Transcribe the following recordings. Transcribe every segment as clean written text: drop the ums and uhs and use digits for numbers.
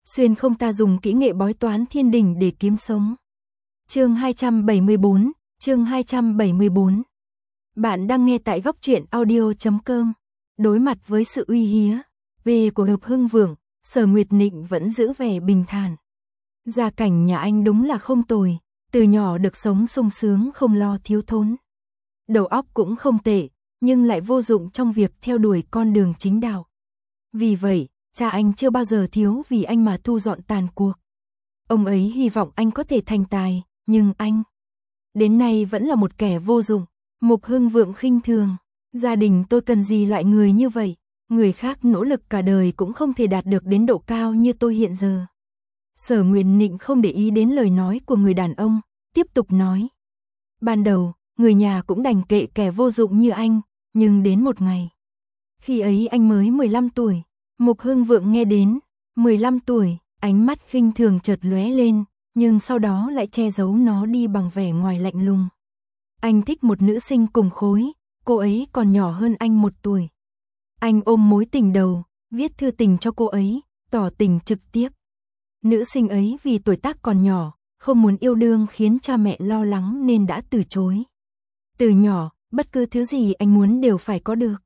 xuyên không ta dùng kỹ nghệ bói toán thiên đình để kiếm sống. Chương 274, chương 274. Bạn đang nghe tại góc truyện audio.com. Đối mặt với sự uy hiếp về của Hợp Hưng Vượng, Sở Nguyệt Nịnh vẫn giữ vẻ bình thản. Gia cảnh nhà anh đúng là không tồi, từ nhỏ được sống sung sướng không lo thiếu thốn. Đầu óc cũng không tệ, nhưng lại vô dụng trong việc theo đuổi con đường chính đạo. Vì vậy, cha anh chưa bao giờ thiếu vì anh mà thu dọn tàn cuộc. Ông ấy hy vọng anh có thể thành tài, nhưng anh đến nay vẫn là một kẻ vô dụng. Mục Hưng Vượng khinh thường, gia đình tôi cần gì loại người như vậy, người khác nỗ lực cả đời cũng không thể đạt được đến độ cao như tôi hiện giờ. Sở Nguyệt Nịnh không để ý đến lời nói của người đàn ông, tiếp tục nói. Ban đầu, người nhà cũng đành kệ kẻ vô dụng như anh, nhưng đến một ngày. Khi ấy anh mới 15 tuổi, Mục Hưng Vượng nghe đến 15 tuổi, ánh mắt khinh thường chợt lóe lên, nhưng sau đó lại che giấu nó đi bằng vẻ ngoài lạnh lùng. Anh thích một nữ sinh cùng khối, cô ấy còn nhỏ hơn anh 1 tuổi. Anh ôm mối tình đầu, viết thư tình cho cô ấy, tỏ tình trực tiếp. Nữ sinh ấy vì tuổi tác còn nhỏ, không muốn yêu đương khiến cha mẹ lo lắng nên đã từ chối. Từ nhỏ, bất cứ thứ gì anh muốn đều phải có được.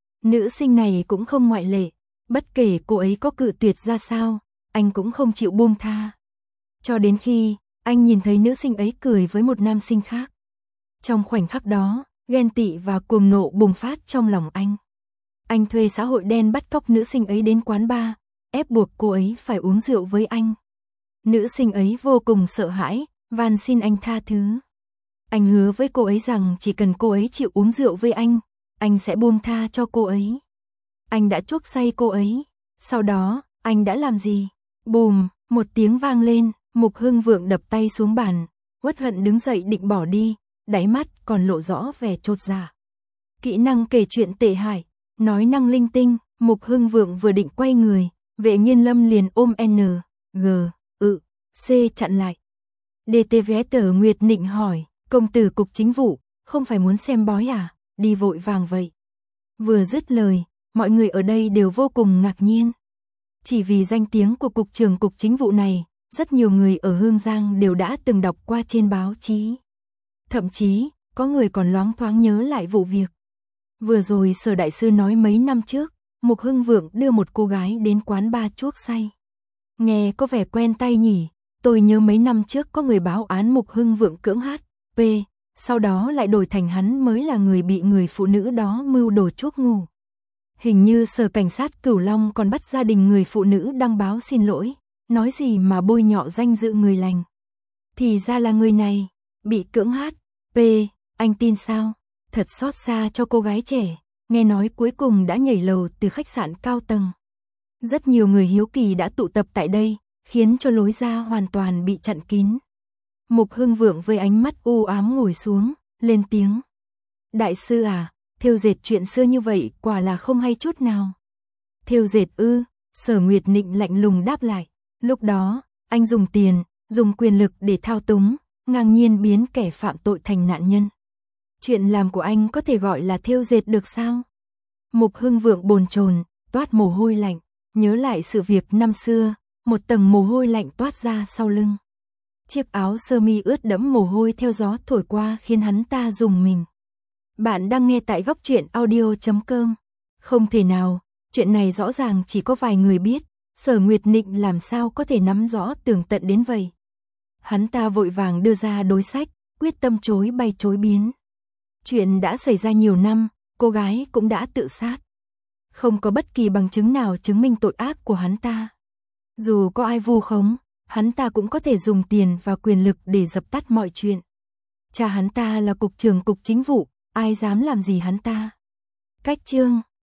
Nữ sinh này cũng không ngoại lệ, bất kể cô ấy có cự tuyệt ra sao, anh cũng không chịu buông tha. Cho đến khi, anh nhìn thấy nữ sinh ấy cười với một nam sinh khác. Trong khoảnh khắc đó, ghen tị và cuồng nộ bùng phát trong lòng anh. Anh thuê xã hội đen bắt cóc nữ sinh ấy đến quán bar, ép buộc cô ấy phải uống rượu với anh. Nữ sinh ấy vô cùng sợ hãi, van xin anh tha thứ. Anh hứa với cô ấy rằng chỉ cần cô ấy chịu uống rượu với anh sẽ buông tha cho cô ấy. Anh đã chuốc say cô ấy. Sau đó, anh đã làm gì? Bùm, một tiếng vang lên, Mục Hưng Vượng đập tay xuống bàn, uất hận đứng dậy định bỏ đi, đáy mắt còn lộ rõ vẻ chột dạ. Kỹ năng kể chuyện tệ hại, nói năng linh tinh, Mục Hưng Vượng vừa định quay người, Vệ Nghiên Lâm liền ôm C chặn lại. DTVS Nguyệt Nịnh hỏi, công tử cục chính vụ, không phải muốn xem bói à, đi vội vàng vậy. Vừa dứt lời, mọi người ở đây đều vô cùng ngạc nhiên. Chỉ vì danh tiếng của cục trưởng cục chính vụ này, rất nhiều người ở Hương Giang đều đã từng đọc qua trên báo chí. Thậm chí, có người còn loáng thoáng nhớ lại vụ việc. Vừa rồi Sở đại sư nói mấy năm trước, Mục Hưng Vượng đưa một cô gái đến quán bar chuốc say. Nghe có vẻ quen tai nhỉ, tôi nhớ mấy năm trước có người báo án Mục Hưng Vượng cưỡng HP, sau đó lại đổi thành hắn mới là người bị người phụ nữ đó mưu đồ chuốc ngủ. Hình như Sở cảnh sát Cửu Long còn bắt gia đình người phụ nữ đăng báo xin lỗi, nói gì mà bôi nhọ danh dự người lành. Thì ra là người này, bị cưỡng HP, anh tin sao? Thật xót xa cho cô gái trẻ, nghe nói cuối cùng đã nhảy lầu từ khách sạn cao tầng. Rất nhiều người hiếu kỳ đã tụ tập tại đây, khiến cho lối ra hoàn toàn bị chặn kín. Mục Hưng Vượng với ánh mắt u ám ngồi xuống, lên tiếng. Đại sư à, thêu dệt chuyện xưa như vậy quả là không hay chút nào. Thêu dệt ư? Sở Nguyệt Nịnh lạnh lùng đáp lại. Lúc đó, anh dùng tiền, dùng quyền lực để thao túng, ngang nhiên biến kẻ phạm tội thành nạn nhân. Chuyện làm của anh có thể gọi là thêu dệt được sao? Mục Hưng Vượng bồn chồn, toát mồ hôi lạnh, nhớ lại sự việc năm xưa, một tầng mồ hôi lạnh toát ra sau lưng. Chiếc áo sơ mi ướt đẫm mồ hôi theo gió thổi qua khiến hắn ta rùng mình. Bạn đang nghe tại góc truyện audio.com. Không thể nào, chuyện này rõ ràng chỉ có vài người biết, Sở Nguyệt Nịnh làm sao có thể nắm rõ tường tận đến vậy. Hắn ta vội vàng đưa ra đối sách, quyết tâm chối bay chối biến. Chuyện đã xảy ra nhiều năm, cô gái cũng đã tự sát. Không có bất kỳ bằng chứng nào chứng minh tội ác của hắn ta. Dù có ai vu khống, hắn ta cũng có thể dùng tiền và quyền lực để dập tắt mọi chuyện. Cha hắn ta là cục trưởng cục chính vụ, ai dám làm gì hắn ta. Cách chương